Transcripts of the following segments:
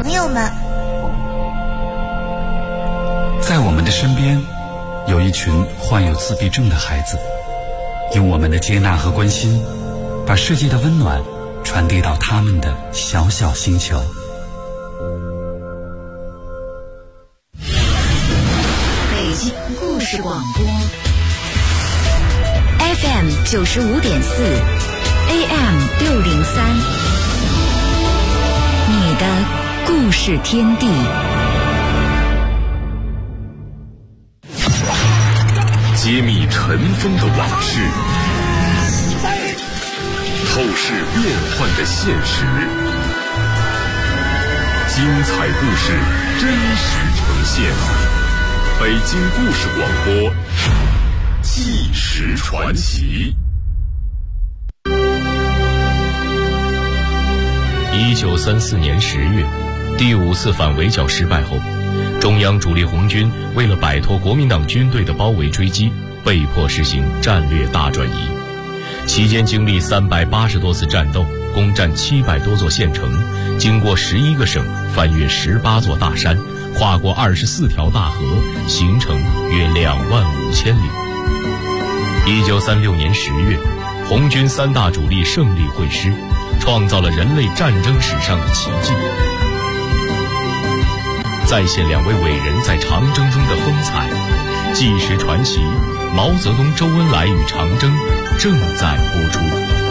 朋友们。 在我们的身边，有一群患有自闭症的孩子，用我们的接纳和关心，把世界的温暖传递到他们的小小星球。 北京故事广播 FM 95.4 AM 603，你的故事天地。 揭秘尘封的往事，透视变幻的现实，精彩故事真实呈现。北京故事广播，纪实传奇。 1934年10月，第5次反围剿失败后，中央主力红军为了摆脱国民党军队的包围追击，被迫实行战略大转移。期间经历380多次战斗，攻占700多座县城，经过11个省，翻越18座大山，跨过24条大河，行程约25000里。1936年10月，红军3大主力胜利会师，创造了人类战争史上的奇迹。再现2位伟人在长征中的风采，纪实传奇毛泽东、周恩来与长征正在播出。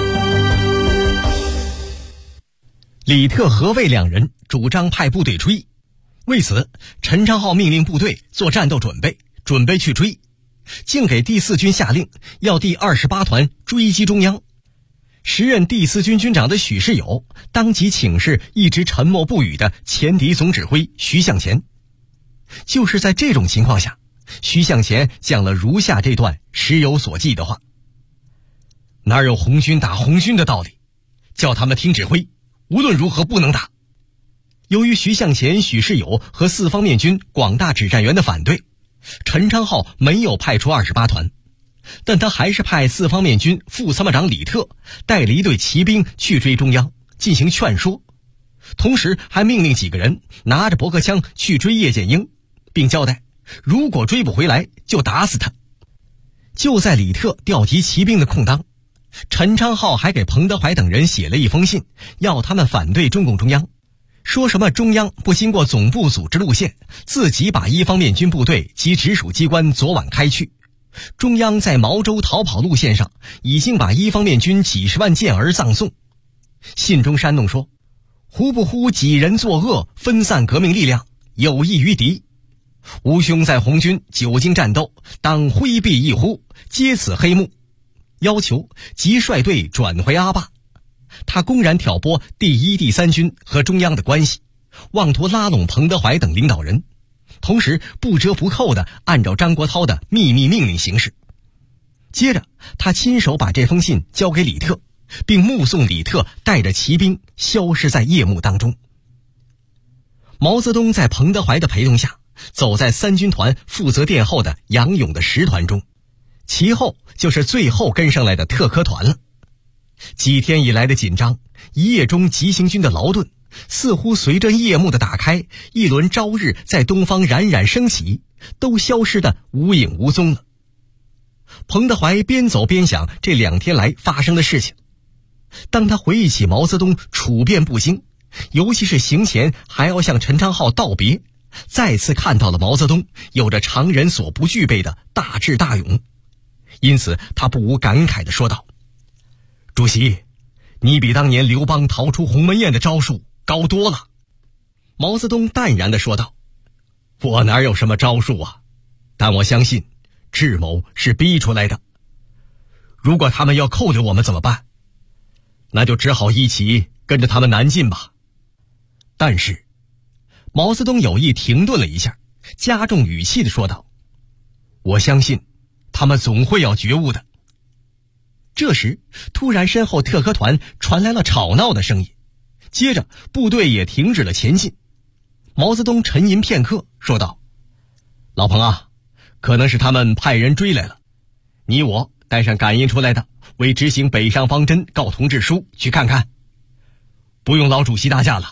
李特、何卫两人主张派部队追，为此陈昌浩命令部队做战斗准备去追，竟给第4军下令要第28团追击中央。时任第4军军长的许世友当即请示一直沉默不语的前敌总指挥徐向前。就是在这种情况下，徐向前讲了如下这段时有所记的话：哪有红军打红军的道理，叫他们听指挥，无论如何不能打。由于徐向前、许世友和4方面军广大指战员的反对，陈昌浩没有派出28团，但他还是派4方面军副参谋长李特带了一队骑兵去追中央进行劝说，同时还命令几个人拿着驳壳枪去追叶剑英，并交代如果追不回来就打死他。就在李特调集骑兵的空当，陈昌浩还给彭德怀等人写了一封信，要他们反对中共中央，说什么中央不经过总部组织路线，自己把1方面军部队及直属机关昨晚开去。中央在毛州逃跑路线上已经把1方面军几10万健儿葬送。信中煽动说，胡不呼几人作恶，分散革命力量，有益于敌。吾兄在红军久经战斗，当挥臂一呼，接此黑幕，要求即率队转回阿坝。他公然挑拨第1、第3军和中央的关系，妄图拉拢彭德怀等领导人，同时不折不扣地按照张国焘的秘密命令行事。接着他亲手把这封信交给李特，并目送李特带着骑兵消失在夜幕当中。毛泽东在彭德怀的陪同下，走在3军团负责殿后的杨勇的10团中，其后就是最后跟上来的特科团了。几天以来的紧张，一夜中急行军的劳顿，似乎随着夜幕的打开，一轮朝日在东方冉冉升起，都消失得无影无踪了。彭德怀边走边想这2天来发生的事情。当他回忆起毛泽东处变不惊，尤其是行前还要向陈昌浩道别，再次看到了毛泽东有着常人所不具备的大智大勇，因此他不无感慨地说道：主席，你比当年刘邦逃出鸿门宴的招数高多了。毛泽东淡然地说道：我哪有什么招数啊，但我相信智谋是逼出来的。如果他们要扣留我们怎么办？那就只好一起跟着他们南进吧。但是毛泽东有意停顿了一下，加重语气地说道：我相信他们总会要觉悟的。这时突然身后特科团传来了吵闹的声音，接着部队也停止了前进。毛泽东沉吟片刻说道：老彭啊，可能是他们派人追来了，你我带上感应出来的为执行北上方针告同志书去看看。不用老主席大驾了，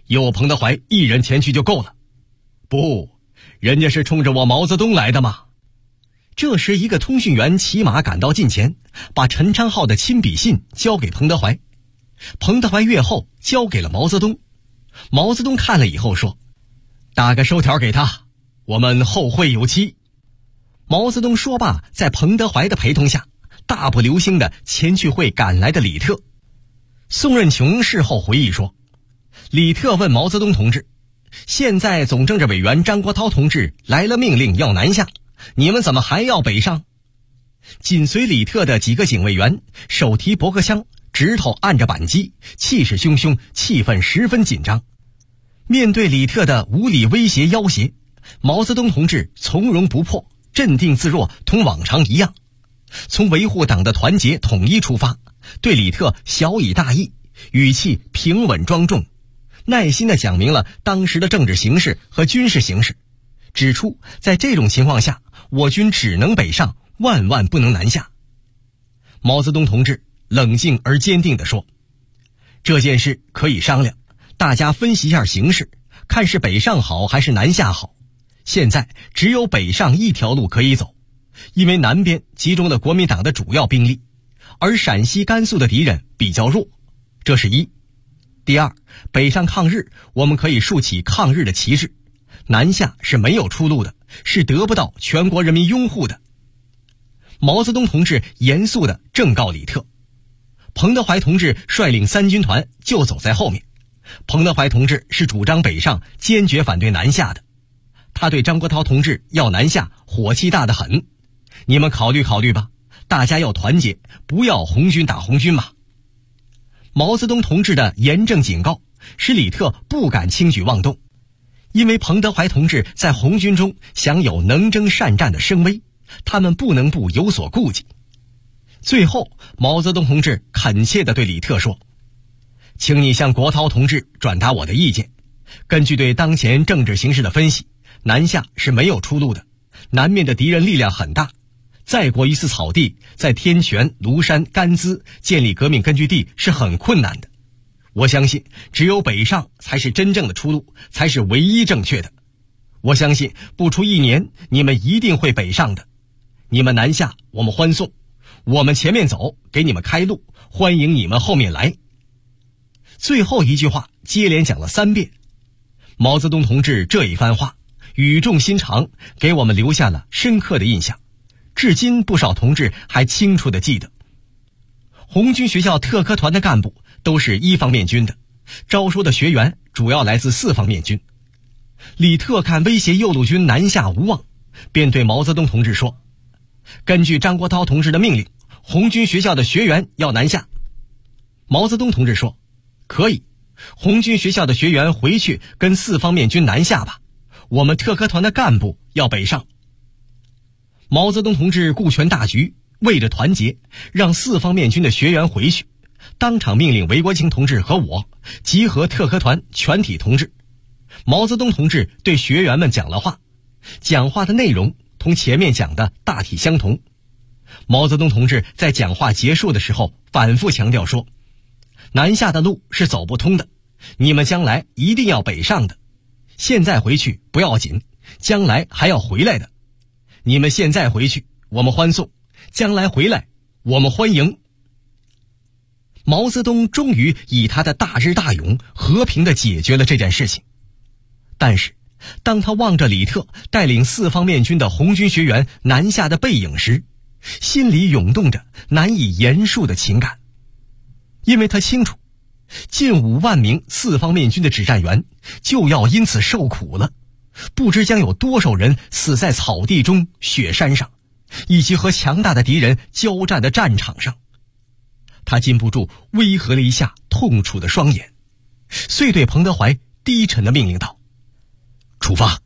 有彭德怀一人前去就够了。不，人家是冲着我毛泽东来的嘛。这时一个通讯员骑马赶到近前，把陈昌浩的亲笔信交给彭德怀。彭德怀阅后交给了毛泽东。毛泽东看了以后说，打个收条给他，我们后会有期。毛泽东说罢，在彭德怀的陪同下，大步流星地前去会赶来的李特。宋任穷事后回忆说，李特问毛泽东同志，现在总政治委员张国焘同志来了命令要南下，你们怎么还要北上？紧随李特的几个警卫员手提驳壳枪，指头按着扳机，气势汹汹，气氛十分紧张。面对李特的无理威胁要挟，毛泽东同志从容不迫，镇定自若，同往常一样。从维护党的团结统一出发，对李特小以大义，语气平稳庄重，耐心地讲明了当时的政治形势和军事形势，指出在这种情况下，我军只能北上，万万不能南下。毛泽东同志冷静而坚定地说，这件事可以商量，大家分析一下形势，看是北上好还是南下好。现在只有北上一条路可以走，因为南边集中了国民党的主要兵力，而陕西甘肃的敌人比较弱，这是一。第二，北上抗日，我们可以竖起抗日的旗帜，南下是没有出路的，是得不到全国人民拥护的。毛泽东同志严肃地正告李特，彭德怀同志率领三军团就走在后面，彭德怀同志是主张北上，坚决反对南下的。他对张国焘同志要南下火气大得很，你们考虑考虑吧，大家要团结，不要红军打红军嘛。毛泽东同志的严正警告使李特不敢轻举妄动，因为彭德怀同志在红军中享有能征善战的声威，他们不能不有所顾忌。最后毛泽东同志恳切地对李特说，请你向国焘同志转达我的意见，根据对当前政治形势的分析，南下是没有出路的，南面的敌人力量很大，再过一次草地，在天泉、庐山、甘孜建立革命根据地是很困难的。我相信只有北上才是真正的出路，才是唯一正确的。我相信不出1年，你们一定会北上的。你们南下，我们欢送，我们前面走，给你们开路，欢迎你们后面来。最后一句话接连讲了3遍。毛泽东同志这一番话语重心长，给我们留下了深刻的印象，至今不少同志还清楚地记得。红军学校特科团的干部都是1方面军的，招收的学员主要来自4方面军。李特看威胁右路军南下无望，便对毛泽东同志说，根据张国焘同志的命令，红军学校的学员要南下。毛泽东同志说，可以，红军学校的学员回去跟4方面军南下吧，我们特科团的干部要北上。毛泽东同志顾全大局，为着团结，让4方面军的学员回去，当场命令韦国清同志和我集合特科团全体同志。毛泽东同志对学员们讲了话，讲话的内容同前面讲的大体相同。毛泽东同志在讲话结束的时候反复强调说，南下的路是走不通的，你们将来一定要北上的，现在回去不要紧，将来还要回来的。你们现在回去，我们欢送；将来回来，我们欢迎。毛泽东终于以他的大智大勇和平地解决了这件事情。但是当他望着李特带领4方面军的红军学员南下的背影时，心里涌动着难以言述的情感。因为他清楚，近5万名4方面军的指战员就要因此受苦了，不知将有多少人死在草地中、雪山上，以及和强大的敌人交战的战场上。他禁不住微合了一下痛楚的双眼，遂对彭德怀低沉地命令道，出发。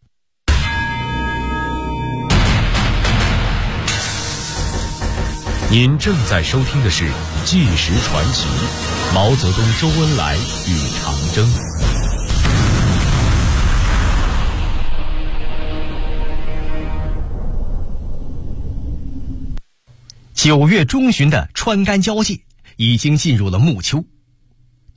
您正在收听的是《纪实传奇》，毛泽东、周恩来与长征。9月中旬的川甘交界已经进入了暮秋，但是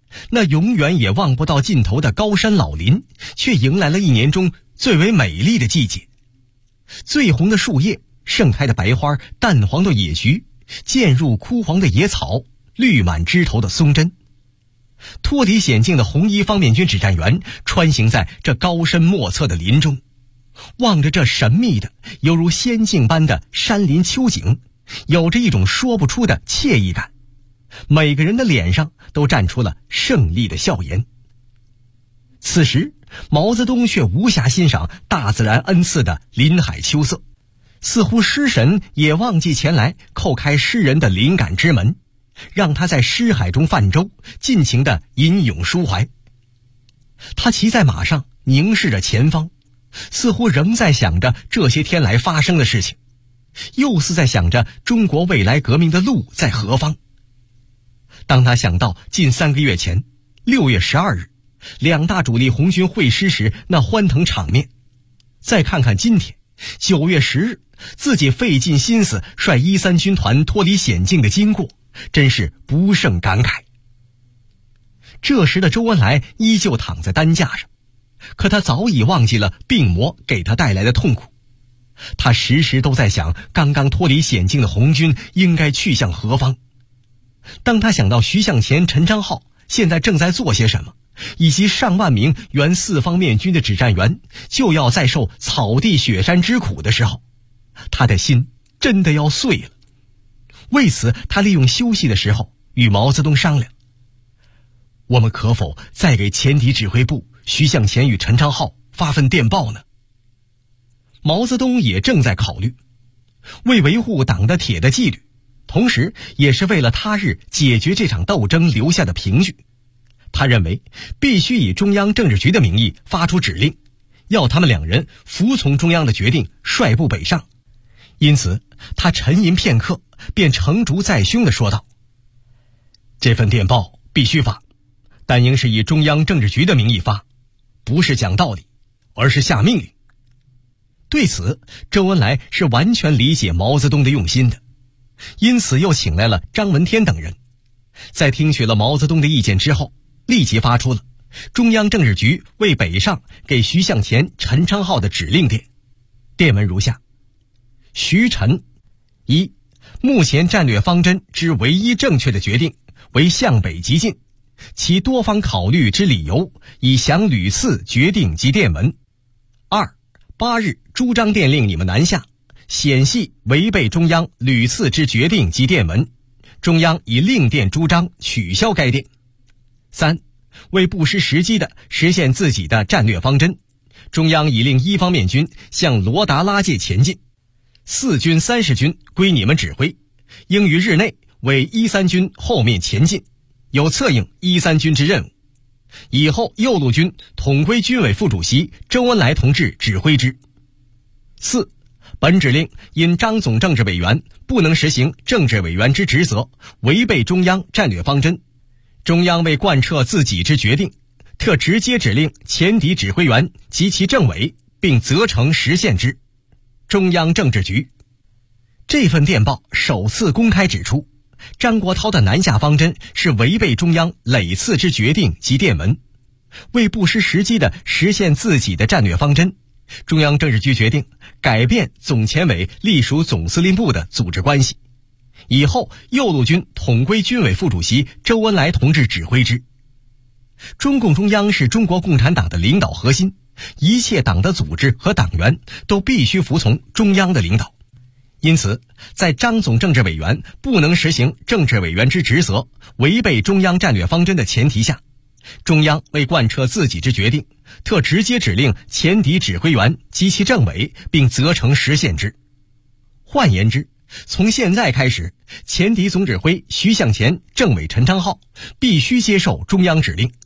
那永远也望不到尽头的高山老林，却迎来了一年中最为美丽的季节。最红的树叶，盛开的白花，淡黄的野菊，渐入枯黄的野草，绿满枝头的松针。脱离险境的红衣方面军指战员穿行在这高深莫测的林中，望着这神秘的犹如仙境般的山林秋景，有着一种说不出的惬意感。每个人的脸上都绽出了胜利的笑颜。此时毛泽东却无暇欣赏大自然恩赐的林海秋色，似乎诗神也忘记前来叩开诗人的灵感之门，让他在诗海中泛舟，尽情地吟咏抒怀。他骑在马上，凝视着前方，似乎仍在想着这些天来发生的事情，又似在想着中国未来革命的路在何方。当他想到近3个月前6月12日两大主力红军会师时那欢腾场面，再看看今天9月10日自己费尽心思率13军团脱离险境的经过，真是不胜感慨。这时的周恩来依旧躺在担架上，可他早已忘记了病魔给他带来的痛苦。他时时都在想刚刚脱离险境的红军应该去向何方。当他想到徐向前、陈昌浩现在正在做些什么，以及上万名原4方面军的指战员就要再受草地雪山之苦的时候，他的心真的要碎了。为此，他利用休息的时候与毛泽东商量，我们可否再给前敌指挥部徐向前与陈昌浩发份电报呢？毛泽东也正在考虑，为维护党的铁的纪律，同时也是为了他日解决这场斗争留下的凭据，他认为必须以中央政治局的名义发出指令，要他们2人服从中央的决定，率部北上。因此他沉吟片刻，便成竹在胸地说道，这份电报必须发，但应是以中央政治局的名义发，不是讲道理，而是下命令。对此，周恩来是完全理解毛泽东的用心的，因此又请来了张闻天等人，在听取了毛泽东的意见之后，立即发出了中央政治局为北上给徐向前、陈昌浩的指令电。电文如下：徐陈1，目前战略方针之唯一正确的决定为向北急进，其多方考虑之理由已详屡次决定及电文。2， 8日朱张电令你们南下，显系违背中央屡次之决定及电文，中央已令电朱张取消该电。3，为不失时机地实现自己的战略方针，中央已令1方面军向罗达拉界前进，4军30军归你们指挥，应于日内为13军后面前进，有策应13军之任务。以后右路军统归军委副主席周恩来同志指挥之。4，本指令因张总政治委员不能实行政治委员之职责，违背中央战略方针，中央为贯彻自己之决定，特直接指令前敌指挥员及其政委，并责成实现之。中央政治局。这份电报首次公开指出，张国焘的南下方针是违背中央累次之决定及电文，为不失时机地实现自己的战略方针，中央政治局决定改变总前委隶属总司令部的组织关系，以后右路军统归军委副主席周恩来同志指挥之。中共中央是中国共产党的领导核心，一切党的组织和党员都必须服从中央的领导。因此，在张总政治委员不能实行政治委员之职责，违背中央战略方针的前提下，中央为贯彻自己之决定，特直接指令前敌指挥员及其政委，并责成实现之。换言之，从现在开始，前敌总指挥徐向前、政委陈昌浩必须接受中央指令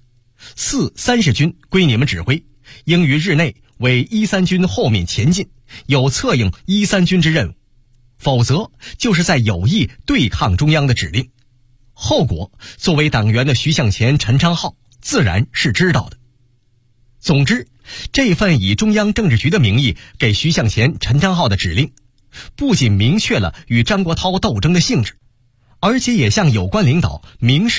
，4、30军归你们指挥，应于日内为13军后面前进，有策应13军之任务。否则就是在有意对抗中央的指令，后果作为党员的徐向前、陈昌浩自然是知道的。总之，这份以中央政治局的名义给徐向前、陈昌浩的指令，不仅明确了与张国焘斗争的性质，而且也向有关领导明示了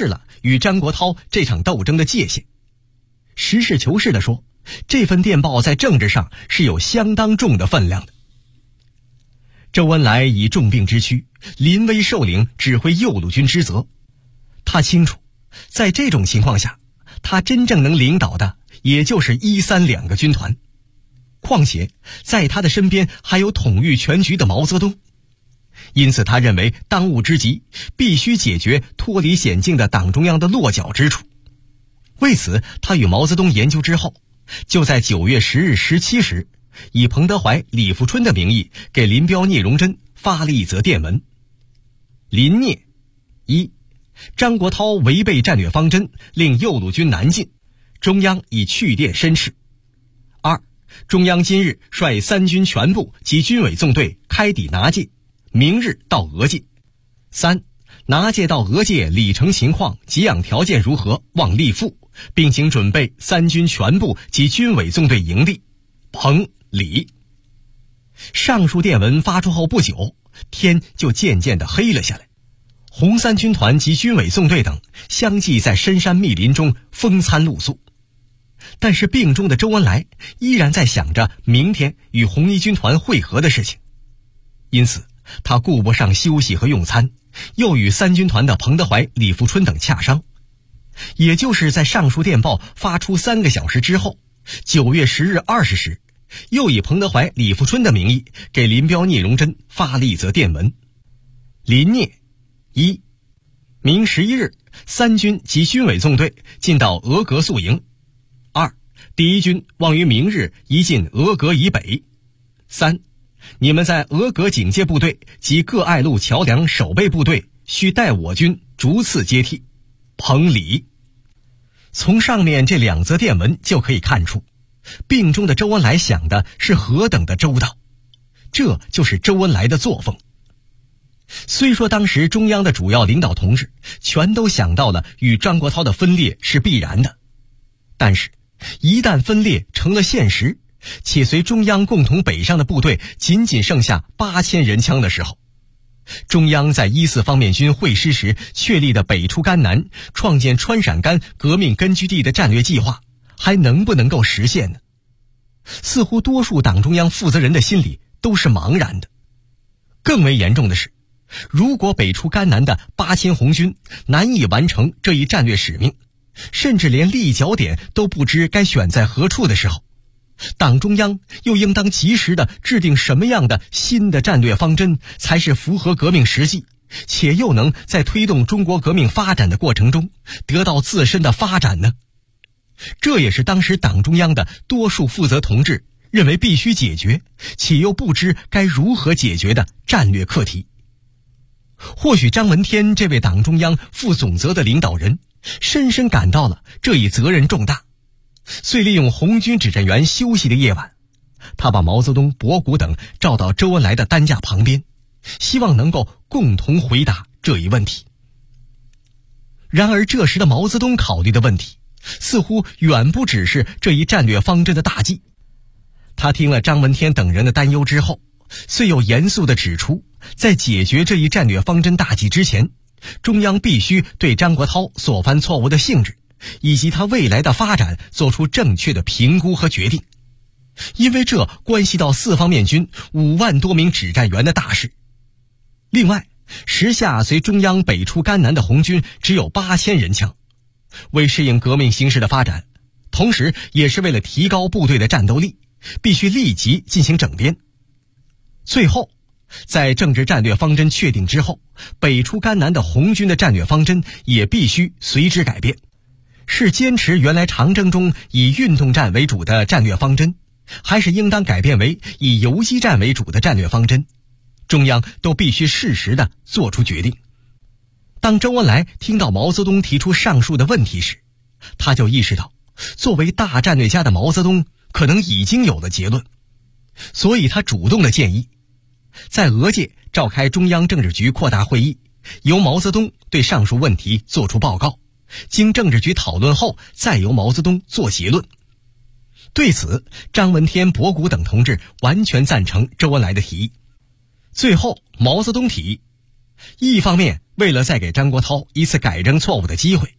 与张国焘这场斗争的界限。实事求是地说，这份电报在政治上是有相当重的分量的。周恩来以重病之躯，临危受领指挥右路军之责。他清楚，在这种情况下，他真正能领导的也就是1、3两个军团。况且在他的身边还有统御全局的毛泽东。因此他认为当务之急必须解决脱离险境的党中央的落脚之处。为此他与毛泽东研究之后，就在9月10日17时以彭德怀、李富春的名义给林彪、聂荣臻发了一则电文。林聂：一、张国焘违背战略方针，令右路军南进，中央已去电申斥。2、中央今日率3军全部及军委纵队开抵拿界，明日到俄界。3、拿界到俄界里程情况、给养条件如何，望立复，并请准备3军全部及军委纵队营地。彭、李。上述电文发出后不久，天就渐渐地黑了下来。红三军团及军委纵队等相继在深山密林中风餐露宿。但是病中的周恩来依然在想着明天与红一军团会合的事情，因此他顾不上休息和用餐，又与3军团的彭德怀、李富春等洽商。也就是在上述电报发出3个小时之后，9月10日20时，又以彭德怀、李富春的名义给林彪、聂荣臻发了一则电文。林聂：一、明11日3军及军委纵队进到俄格宿营。2、第一军望于明日移进俄格以北。3、你们在俄格警戒部队及各爱路桥梁守备部队需待我军逐次接替。彭、李。从上面这2则电文就可以看出，病中的周恩来想的是何等的周到，这就是周恩来的作风。虽说当时中央的主要领导同志全都想到了与张国焘的分裂是必然的，但是一旦分裂成了现实，且随中央共同北上的部队仅仅剩下8000人枪的时候，中央在1、4方面军会师时确立的北出甘南、创建川陕甘革命根据地的战略计划还能不能够实现呢？似乎多数党中央负责人的心里都是茫然的。更为严重的是，如果北出甘南的8000红军难以完成这一战略使命，甚至连立脚点都不知该选在何处的时候，党中央又应当及时地制定什么样的新的战略方针才是符合革命实际，且又能在推动中国革命发展的过程中得到自身的发展呢？这也是当时党中央的多数负责同志认为必须解决，且又不知该如何解决的战略课题。或许张闻天这位党中央负总责的领导人深深感到了这一责任重大，遂利用红军指战员休息的夜晚，他把毛泽东、博古等召到周恩来的担架旁边，希望能够共同回答这一问题。然而这时的毛泽东考虑的问题似乎远不只是这一战略方针的大计。他听了张闻天等人的担忧之后，遂又严肃地指出，在解决这一战略方针大计之前，中央必须对张国焘所犯错误的性质以及他未来的发展做出正确的评估和决定，因为这关系到4方面军5万多名指战员的大事。另外，时下随中央北出甘南的红军只有8000人枪，为适应革命形势的发展，同时也是为了提高部队的战斗力，必须立即进行整编。最后，在政治战略方针确定之后，北出甘南的红军的战略方针也必须随之改变，是坚持原来长征中以运动战为主的战略方针，还是应当改变为以游击战为主的战略方针，中央都必须适时地做出决定。当周恩来听到毛泽东提出上述的问题时，他就意识到作为大战略家的毛泽东可能已经有了结论，所以他主动地建议在俄界召开中央政治局扩大会议，由毛泽东对上述问题作出报告，经政治局讨论后再由毛泽东做结论。对此，张闻天、博古等同志完全赞成周恩来的提议。最后，毛泽东提议，一方面为了再给张国焘一次改正错误的机会，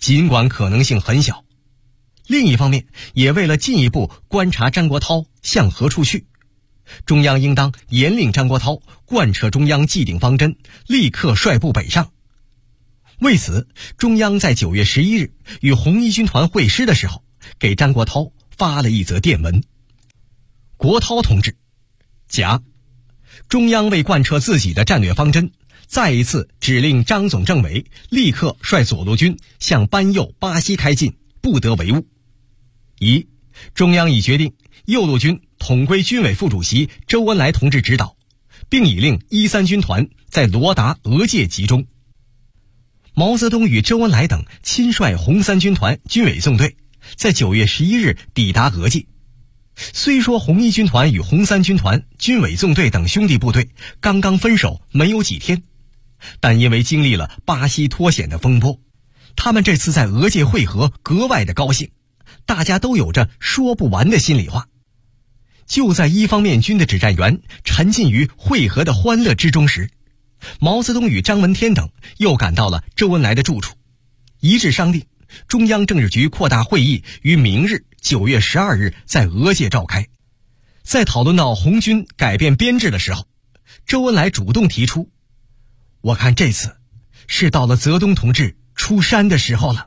尽管可能性很小。另一方面，也为了进一步观察张国焘向何处去，中央应当严令张国焘贯彻中央既定方针，立刻率部北上。为此，中央在9月11日与红一军团会师的时候，给张国焘发了一则电文：国焘同志，甲，中央为贯彻自己的战略方针，再一次指令张总政委立刻率左路军向班右、巴西开进，不得为误。乙，中央已决定右路军统归军委副主席周恩来同志指导，并已令1、3军团在罗达、俄界集中。毛泽东与周恩来等亲率红3军团军委纵队在9月11日抵达俄界。虽说红一军团与红3军团军委纵队等兄弟部队刚刚分手没有几天，但因为经历了巴西脱险的风波，他们这次在俄界会合格外的高兴，大家都有着说不完的心里话。就在一方面军的指战员沉浸于会合的欢乐之中时，毛泽东与张闻天等又赶到了周恩来的住处，一致商定中央政治局扩大会议于明日9月12日在俄界召开。在讨论到红军改变编制的时候，周恩来主动提出，我看这次是到了泽东同志出山的时候了。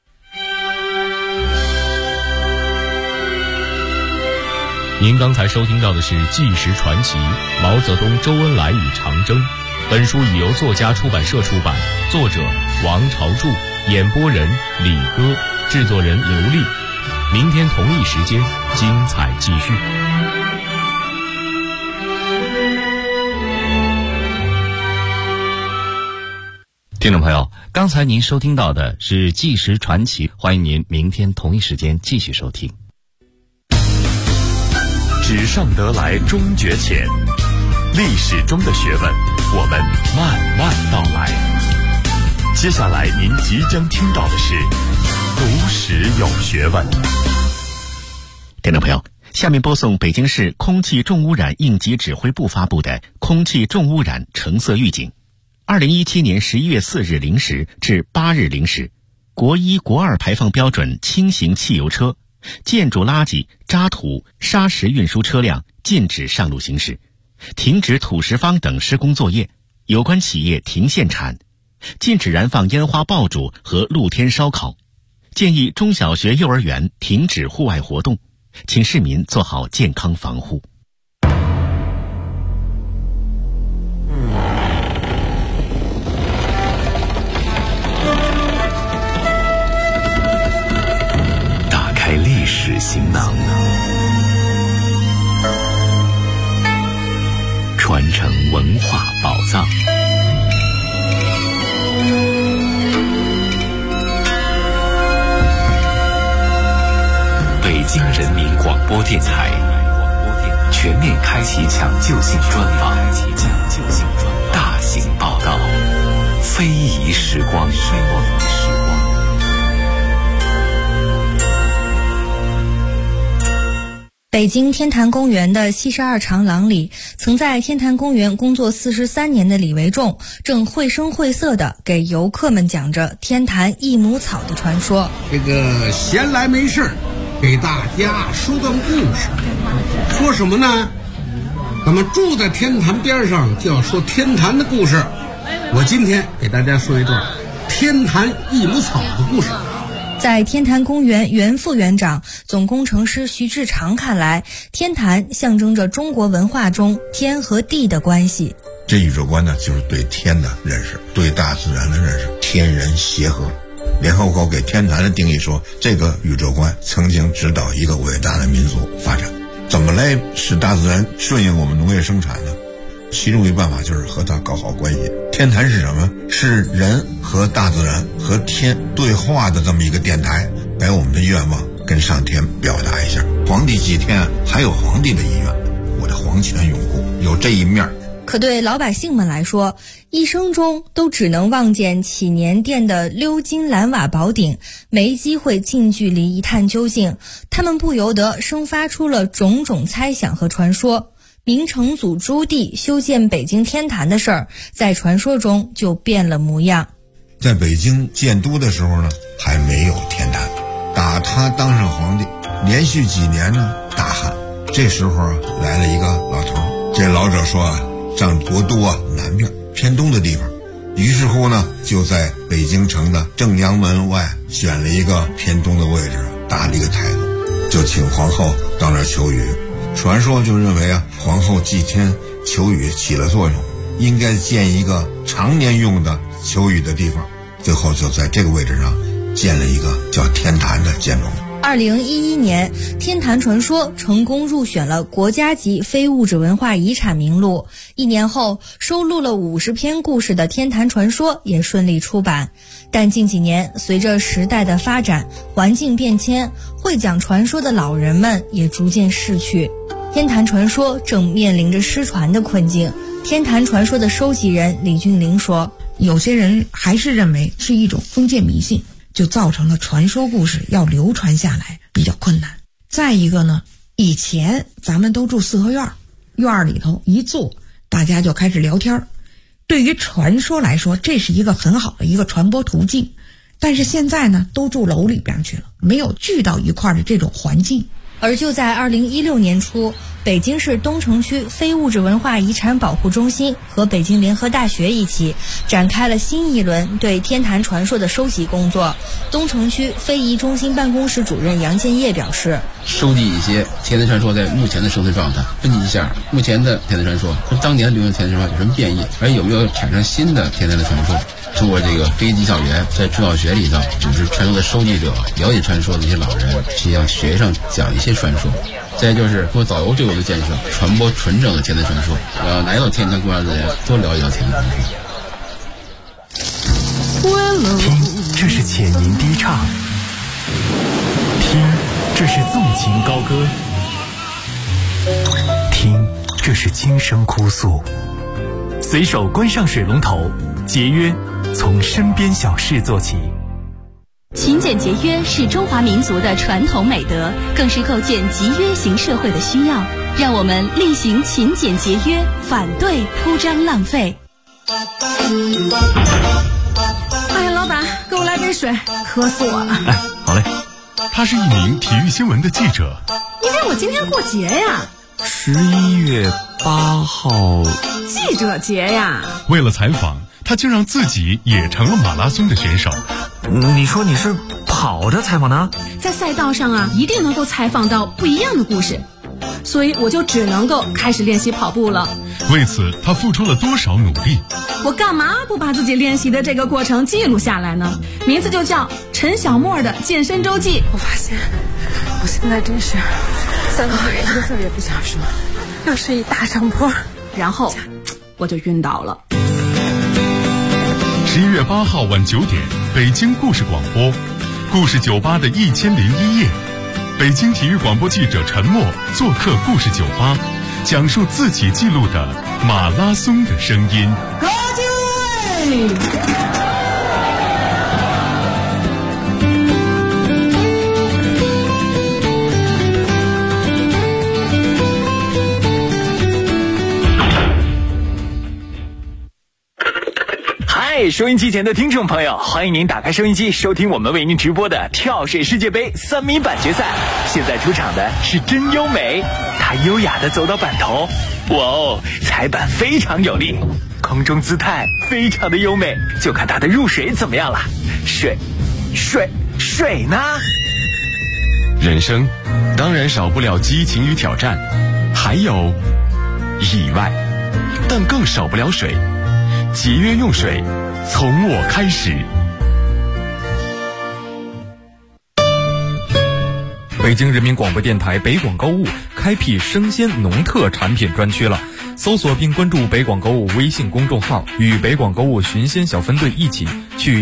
您刚才收听到的是《纪实传奇：毛泽东、周恩来与长征》。本书已由作家出版社出版，作者王朝柱，演播人李歌，制作人刘丽。明天同一时间，精彩继续。 听众朋友，刚才您收听到的是《纪实传奇》，欢迎您明天同一时间继续收听。 纸上得来终觉浅，历史中的学问，我们慢慢道来。接下来您即将听到的是读史有学问。 听众朋友，下面播送北京市空气重污染应急指挥部发布的空气重污染橙色预警。2017年11月4日0时至8日0时，国1、国2排放标准轻型汽油车、建筑垃圾、渣土、砂石运输车辆禁止上路行驶，停止土石方等施工作业，有关企业停限产，禁止燃放烟花爆竹和露天烧烤，建议中小学、幼儿园停止户外活动，请市民做好健康防护。 打开历史行囊，传承文化宝藏。北京人民广播电台全面开启抢救性专访，大型报道，非遗时光。 北京天坛公园的72长廊里，曾在天坛公园工作43年的李维仲正绘声绘色地给游客们讲着天坛益母草的传说。 这个闲来没事给大家说段故事。说什么呢？咱们住在天坛边上，就要说天坛的故事。我今天给大家说一段天坛益母草的故事。 在天坛公园原副园长、总工程师徐志长看来，天坛象征着中国文化中天和地的关系。 这宇宙观呢，就是对天的认识，对大自然的认识，天人协和。联合国给天坛的定义说，这个宇宙观曾经指导一个伟大的民族发展。怎么来使大自然顺应我们农业生产呢？其中一个办法就是和它搞好关系。天坛是什么？是人和大自然和天对话的这么一个电台，把我们的愿望跟上天表达一下。皇帝祭天还有皇帝的意愿，我的皇权永固，有这一面。 可对老百姓们来说，一生中都只能望见祈年殿的鎏金蓝瓦宝顶，没机会近距离一探究竟，他们不由得生发出了种种猜想和传说。明成祖朱棣修建北京天坛的事儿，在传说中就变了模样。 在北京建都的时候呢，还没有天坛。打他当上皇帝，连续几年呢大旱。这时候来了一个老头，这老者说上国都南面偏东的地方。于是乎呢，就在北京城的正阳门外选了一个偏东的位置，搭了一个台子，就请皇后到那儿求雨。传说就认为皇后祭天求雨起了作用，应该建一个常年用的求雨的地方。最后就在这个位置上建了一个叫天坛的建筑。 2011年，天坛传说成功入选了国家级非物质文化遗产名录。1年后，收录了50篇故事的《天坛传说》也顺利出版。但近几年，随着时代的发展、环境变迁，会讲传说的老人们也逐渐逝去。天坛传说正面临着失传的困境。天坛传说的收集人李俊林说：“ 有些人还是认为是一种封建迷信。”就造成了传说故事要流传下来比较困难。再一个呢，以前咱们都住四合院，院里头一坐，大家就开始聊天。对于传说来说，这是一个很好的一个传播途径。但是现在呢，都住楼里边去了，没有聚到一块的这种环境。 而就在2016年初，北京市东城区非物质文化遗产保护中心和北京联合大学一起展开了新一轮对天坛传说的收集工作。东城区非遗中心办公室主任杨建业表示， 收集一些天坛传说在目前的生存状态，分析一下目前的天坛传说和当年流行天坛传说有什么变异，而有没有产生新的天坛的传说。通过这个非遗技校园，在中小学里头组织传说的收集者，了解传说的一些老人，去向学生讲一些传说。再就是通过导游队伍的建设，传播纯正的天坛传说，让来到天坛公园的人多了解到天坛传说。听，这是浅吟低唱；听，这是纵情高歌；听，这是轻声哭诉。随手关上水龙头，节约从身边小事做起。 勤俭节约是中华民族的传统美德，更是构建集约型社会的需要。让我们厉行勤俭节约，反对铺张浪费。 哎，老板，给我来杯水，渴死我了。 哎，好嘞。他是一名体育新闻的记者。 因为我今天过节呀。 11月8号， 记者节呀。 为了采访，他竟让自己也成了马拉松的选手。 你说你是跑着采访的？ 在赛道上一定能够采访到不一样的故事，所以我就只能够开始练习跑步了。 为此，他付出了多少努力？ 我干嘛不把自己练习的这个过程记录下来呢？名字就叫陈小沫的健身周记。 我发现，我现在真是3个字都特别不想说，又是一大上坡， 然后我就晕倒了。 11月8号晚9点，北京故事广播，故事酒吧的1001夜，北京体育广播记者陈默做客故事酒吧，讲述自己记录的马拉松的声音。 各位。 收音机前的听众朋友，欢迎您打开收音机，收听我们为您直播的跳水世界杯3米板决赛。现在出场的是真优美，她优雅地走到板头，哇哦，踩板非常有力，空中姿态非常的优美，就看她的入水怎么样了。水呢？ 人生当然少不了激情与挑战，还有意外，但更少不了水。节约用水，从我开始。 北京人民广播电台北广购物开辟生鲜农特产品专区了，搜索并关注北广购物微信公众号，与北广购物寻鲜小分队一起去